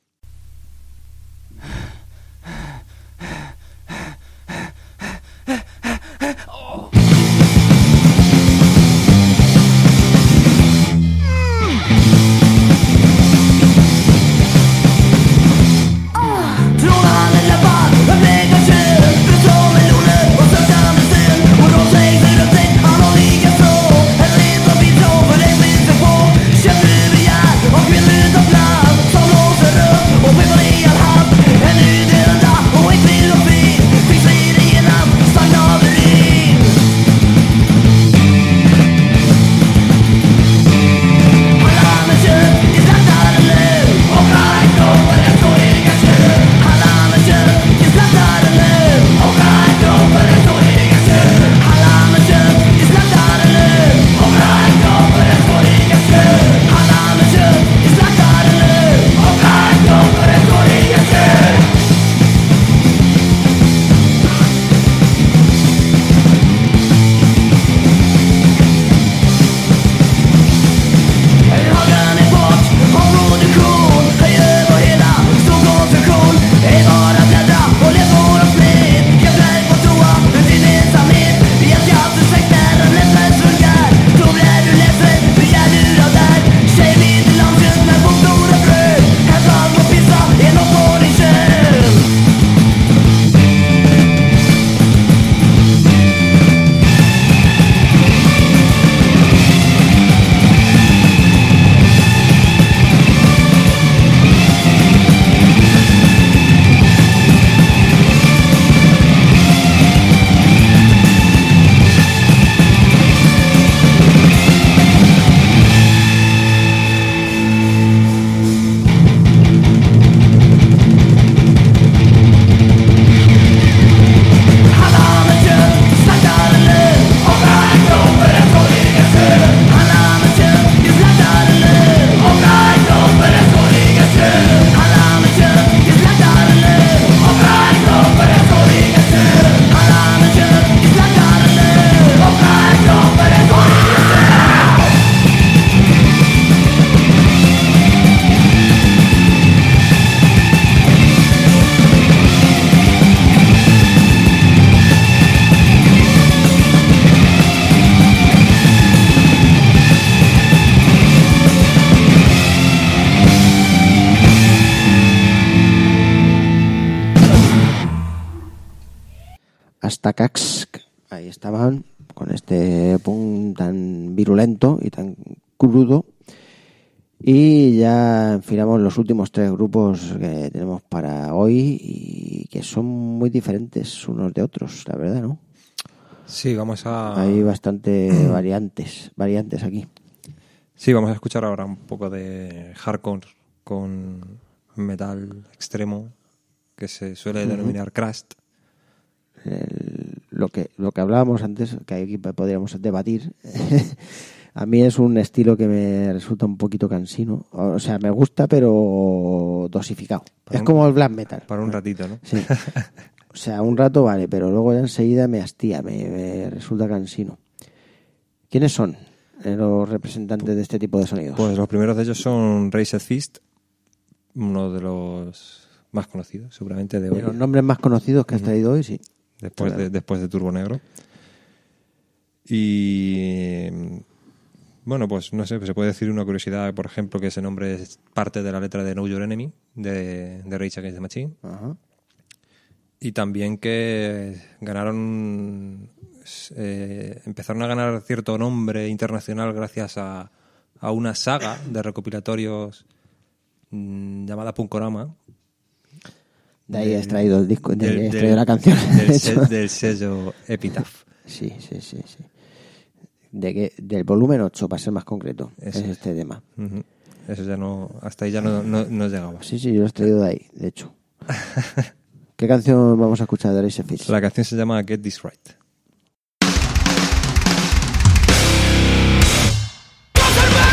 Från alla lappar, jag vägar kön. För som en lole och sökta med sten. Och de säger sig runt sig, han har lika så. En ren som blir tråd för en blir sig på. Känn nu begär och kvinnor utan plan. Som låser upp och skepar i all hand. En utdöda och en kvinnofrid. Finns vid igenom stagnaverin. Alla med kön, det slaktar en löv. Och right over en så egen kön. Alla med kön, det slaktar en löv. Och right over en så egen kön. Alla med kön, det slaktar en löv. Och right over en så egen kön. Alla med kön, det slaktar en löv. Och right over en så egen kön. En högre import av produktion. Höj över hela stor konstruktion. Är bara bläddra och läs våra split. Jag flög på toa med din ensamhet. Jag ska alltid släkt när den lättare vulgär. Då blir du ledsen, begär du av där. Tjej mitt i landet med på stora bröd. Här fram och pissa är något på din kön. Alla med kön, slaktar en löv. Och right over en så egen kön. Alla med kön, det slaktar en löv. Och right over en så egen kön. Alla med kön, det slaktar en löv. Och right over en så egen kön. Alla med kön, det slaktar en löv. Och right over en så egen kön. Hasta Kaxk. Ahí estaban con este punk tan virulento y tan crudo. Y ya enfilamos los últimos tres grupos que tenemos para hoy y que son muy diferentes unos de otros, la verdad, ¿no? Sí, vamos a... Hay bastante variantes, variantes aquí. Sí, vamos a escuchar ahora un poco de hardcore con metal extremo que se suele denominar crust. El- lo que lo que hablábamos antes, que aquí podríamos debatir, a mí es un estilo que me resulta un poquito cansino. O sea, me gusta, pero dosificado. Para Es un- como el black metal. Para un ratito, ¿no? Sí. O sea, un rato vale, pero luego ya enseguida me hastía, me, me resulta cansino. ¿Quiénes son eh, los representantes de este tipo de sonidos? Pues los primeros de ellos son Raised Fist, uno de los más conocidos, seguramente, de De hoy, los nombres más conocidos que has traído hoy, sí. después, claro. de, después de Turbo Negro. Y bueno, pues no sé, se puede decir una curiosidad, por ejemplo, que ese nombre es parte de la letra de Know Your Enemy, de, de Rage Against the Machine. Ajá. Y también que ganaron, eh, empezaron a ganar cierto nombre internacional gracias a, a una saga de recopilatorios mmm, llamada Punkorama. De ahí Del- has traído el disco, de ahí del- has del- traído la canción. Del, de se- hecho. del sello Epitaph. Sí, sí, sí, sí. De que, del volumen ocho, para ser más concreto, Eso es es. este tema. Ujú. Eso ya no, hasta ahí ya no, no, no llegaba. Sí, sí, yo lo he traído de ahí, de hecho. ¿Qué canción vamos a escuchar de Raised Fist? La canción se llama Get This Right. Conserva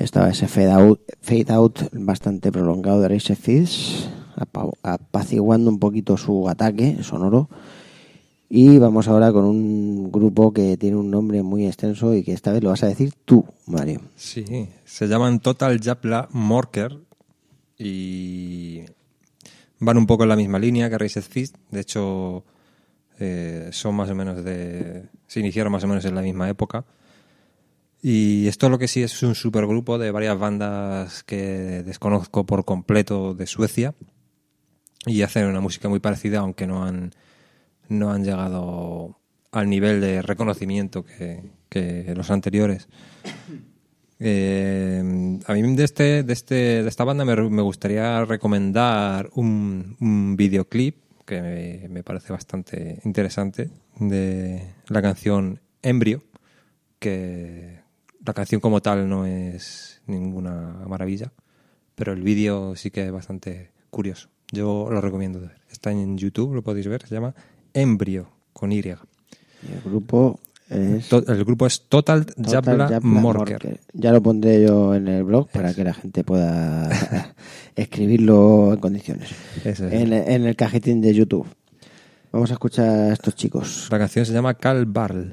estaba ese fade out, fade out bastante prolongado de Raise Fist, apa- apaciguando un poquito su ataque sonoro. Y vamos ahora con un grupo que tiene un nombre muy extenso y que esta vez lo vas a decir tú, Mario. Sí, se llaman Total Jävla Mörker y van un poco en la misma línea que Raised Fist. De hecho, eh, son más o menos de... se iniciaron más o menos en la misma época. Y esto lo que sí es un supergrupo de varias bandas que desconozco por completo de Suecia y hacen una música muy parecida, aunque no han... no han llegado al nivel de reconocimiento que, que los anteriores. Eh, a mí de este de este de esta banda me, me gustaría recomendar un, un videoclip que me, me parece bastante interesante de la canción Embrio, que la canción como tal no es ninguna maravilla, pero el vídeo sí que es bastante curioso. Yo lo recomiendo ver. Está en YouTube, lo podéis ver, se llama Embrio, con Y. Y el grupo es... To- el grupo es Total Jävla Jävla Mörker. Mörker. Ya lo pondré yo en el blog para que la gente pueda escribirlo en condiciones. Eso es. En, en el cajetín de YouTube. Vamos a escuchar a estos chicos. La canción se llama Karl Barl.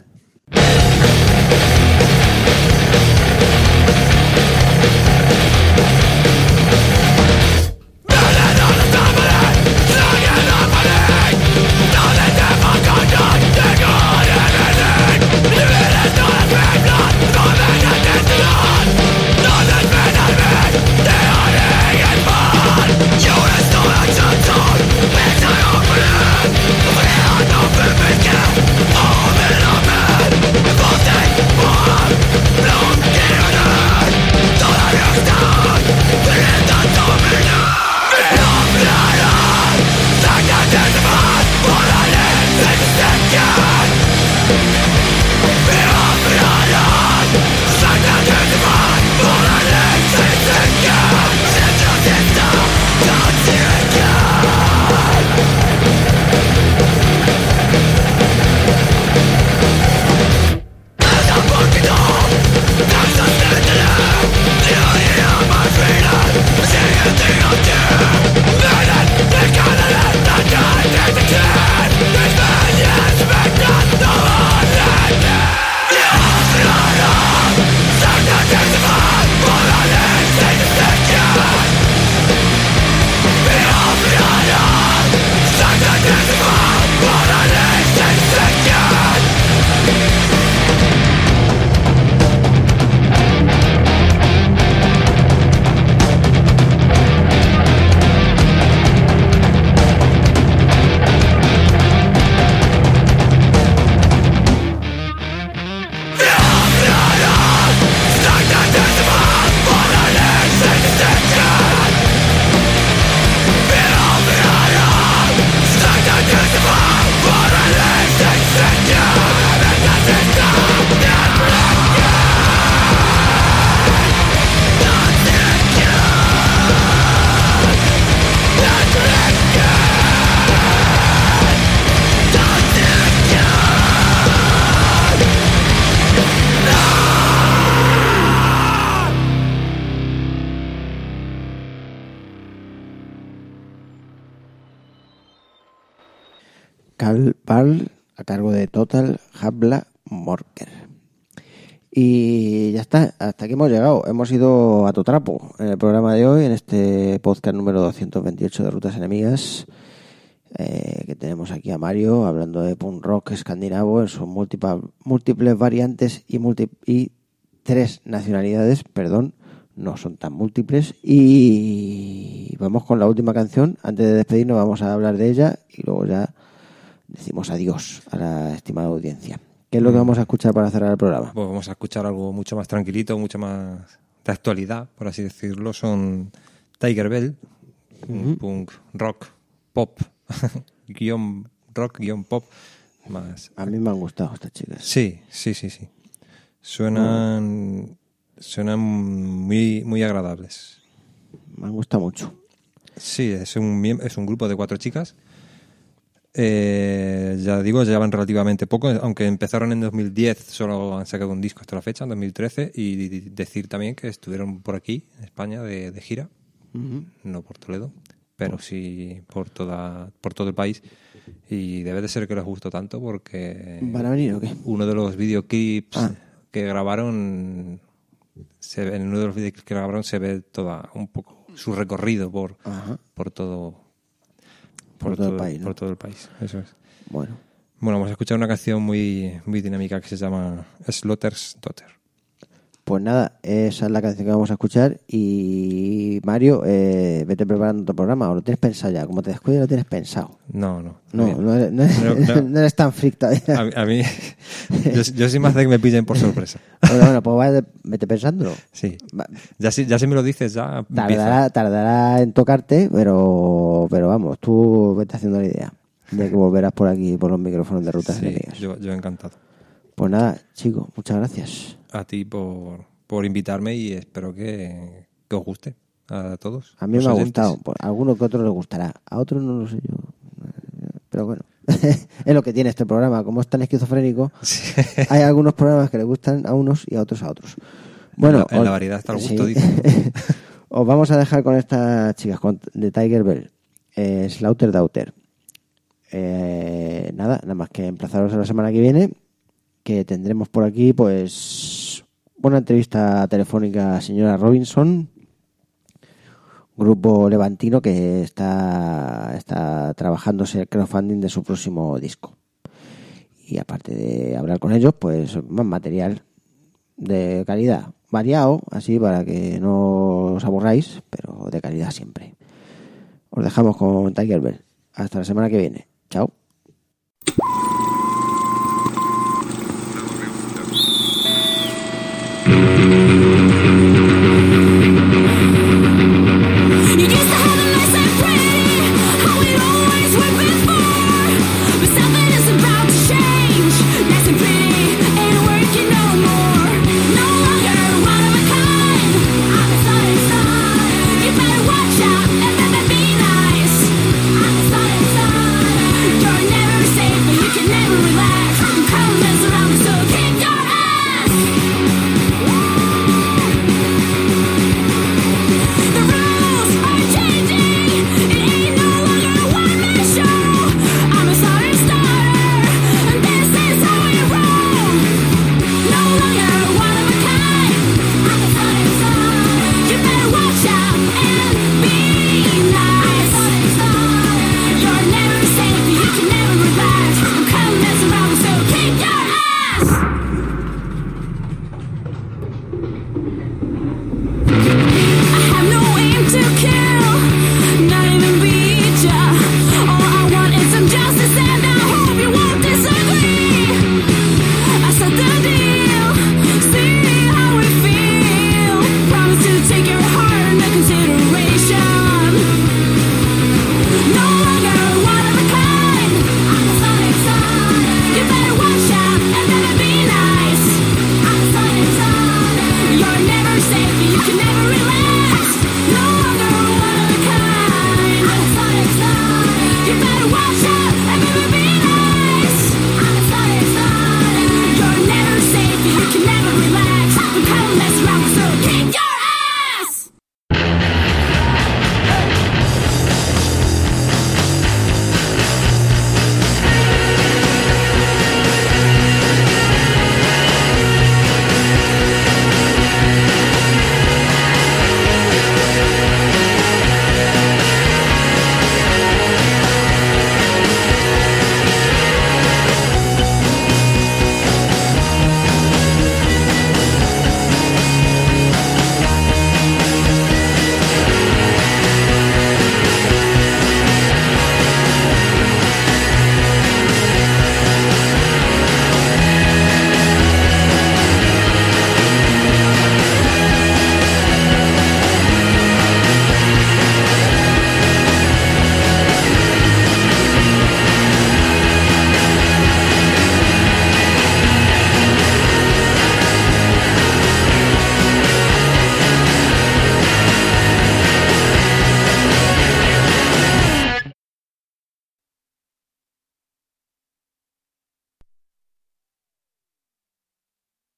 Karl Barl, a cargo de Total Jävla Mörker. Y ya está, hasta aquí hemos llegado. Hemos ido a tu trapo en el programa de hoy, en este podcast número doscientos veintiocho de Rutas Enemigas, eh, que tenemos aquí a Mario hablando de punk rock escandinavo en sus múltiples, múltiples variantes y, multi, y tres nacionalidades, perdón, no son tan múltiples. Y vamos con la última canción. Antes de despedirnos vamos a hablar de ella y luego ya decimos adiós a la estimada audiencia. ¿Qué es lo que vamos a escuchar para cerrar el programa? Pues vamos a escuchar algo mucho más tranquilito, mucho más de actualidad, por así decirlo. Son Tiger Bell, uh-huh. Punk rock pop, guión rock, guión pop. Más. A mí me han gustado estas chicas. Sí, sí, sí, sí. Suenan, uh-huh. suenan muy, muy agradables. Me han gustado mucho. Sí, es un, es un grupo de cuatro chicas. Eh, ya digo, llevan relativamente poco, aunque empezaron en dos mil diez, solo han sacado un disco hasta la fecha, en dos mil trece, y decir también que estuvieron por aquí, en España, de, de gira, uh-huh. no por Toledo, pero sí por toda por todo el país, y debe de ser que les gustó tanto porque ¿van a venir o qué? Uno de los videoclips ah. que grabaron, se ve, en uno de los videoclips que grabaron se ve toda un poco su recorrido por, uh-huh. por todo Por, por, todo, todo, el país, ¿no? por todo el país, eso es. Bueno. Bueno, vamos a escuchar una canción muy, muy dinámica que se llama Slaughter's Daughter. Pues nada, esa es la canción que vamos a escuchar. Y Mario, eh, vete preparando tu programa, o lo tienes pensado ya. Como te descuides, lo tienes pensado. No, no. No, no eres, no, eres, no, no. no eres tan freak todavía. A, a mí, yo, yo sí me hace que me pillen por sorpresa. Bueno, bueno, pues vaya, vete pensándolo. Sí. Ya si, ya si me lo dices, ya tardará, tardará en tocarte, pero, pero vamos, tú vete haciendo la idea de que volverás por aquí, por los micrófonos de Rutas Sí, Enemigas. yo, yo encantado. Pues nada, chicos, muchas gracias. A ti por, por invitarme y espero que, que os guste a todos. A mí me ha gustado. Pues a alguno que otro le gustará. A otros no lo sé yo. Pero bueno, es lo que tiene este programa. Como es tan esquizofrénico, sí. Hay algunos programas que le gustan a unos y a otros a otros. Bueno, en la, en la variedad está el gusto, sí. dice. Os vamos a dejar con estas chicas con, de Tiger Bell. Eh, Slaughter's Daughter. Eh, nada, nada más que emplazaros a la semana que viene, que tendremos por aquí pues una entrevista telefónica a señora Robinson, grupo levantino que está, está trabajándose el crowdfunding de su próximo disco. Y aparte de hablar con ellos, pues más material de calidad, variado, así para que no os aburráis, pero de calidad siempre. Os dejamos con Tiger Bell. Hasta la semana que viene. Chao.